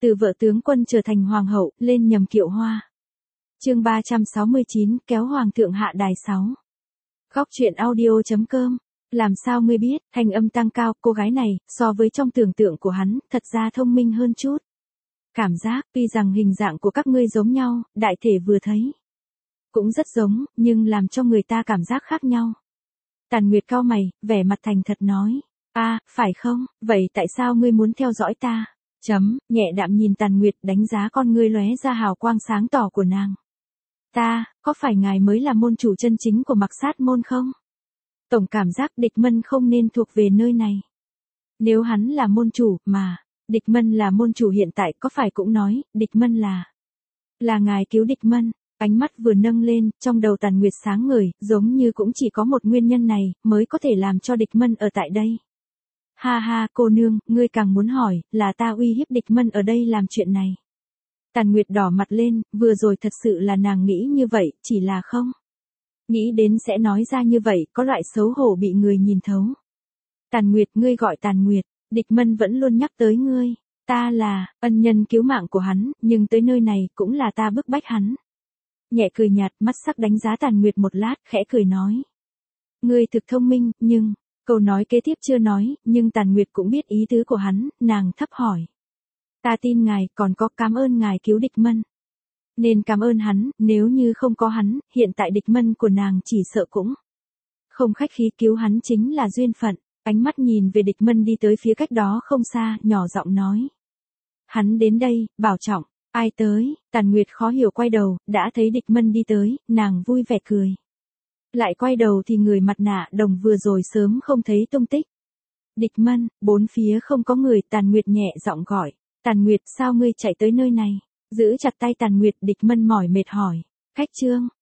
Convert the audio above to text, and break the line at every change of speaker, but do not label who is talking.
Từ vợ tướng quân trở thành hoàng hậu, lên nhầm kiệu hoa. Chương 369, kéo hoàng thượng hạ đài 6. Góc truyện audio.com. Làm sao ngươi biết? Thanh âm tăng cao, cô gái này, so với trong tưởng tượng của hắn, thật ra thông minh hơn chút. Cảm giác, tuy rằng hình dạng của các ngươi giống nhau, đại thể vừa thấy cũng rất giống, nhưng làm cho người ta cảm giác khác nhau. Tàn Nguyệt cau mày, vẻ mặt thành thật nói. Phải không, vậy tại sao ngươi muốn theo dõi ta? Nhẹ đạm nhìn Tàn Nguyệt, đánh giá con ngươi lóe ra hào quang sáng tỏ của nàng. Có phải ngài mới là môn chủ chân chính của Mặc Sát môn không? Tổng cảm giác Địch Mân không nên thuộc về nơi này. Nếu hắn là môn chủ, mà Địch Mân là môn chủ hiện tại, có phải cũng nói, Địch Mân là ngài cứu Địch Mân. Ánh mắt vừa nâng lên, trong đầu Tàn Nguyệt sáng ngời, giống như cũng chỉ có một nguyên nhân này, mới có thể làm cho Địch Mân ở tại đây. Ha, cô nương, ngươi càng muốn hỏi, là ta uy hiếp Địch Mân ở đây làm chuyện này. Tàn Nguyệt đỏ mặt lên, vừa rồi thật sự là nàng nghĩ như vậy, chỉ là không nghĩ đến sẽ nói ra như vậy, có loại xấu hổ bị người nhìn thấu. Tàn Nguyệt, ngươi gọi Tàn Nguyệt, Địch Mân vẫn luôn nhắc tới ngươi. Ta là ân nhân cứu mạng của hắn, nhưng tới nơi này cũng là ta bức bách hắn. Nhẹ cười nhạt, mắt sắc đánh giá Tàn Nguyệt một lát, khẽ cười nói. Ngươi thực thông minh, nhưng câu nói kế tiếp chưa nói, nhưng Tàn Nguyệt cũng biết ý tứ của hắn, nàng thấp hỏi. Ta tin ngài, còn có cảm ơn ngài cứu Địch Mân. Nên cảm ơn hắn, nếu như không có hắn, hiện tại Địch Mân của nàng chỉ sợ cũng không khách khí, cứu hắn chính là duyên phận. Ánh mắt nhìn về Địch Mân đi tới phía cách đó không xa, nhỏ giọng nói. Hắn đến đây, bảo trọng. Ai tới? Tàn Nguyệt khó hiểu quay đầu, đã thấy Địch Mân đi tới, nàng vui vẻ cười. Lại quay đầu thì người mặt nạ đồng vừa rồi sớm không thấy tung tích. Địch Mân, bốn phía không có người, Tàn Nguyệt nhẹ giọng gọi. Tàn Nguyệt, sao ngươi chạy tới nơi này? Giữ chặt tay Tàn Nguyệt, Địch Mân mỏi mệt hỏi. Khách trương,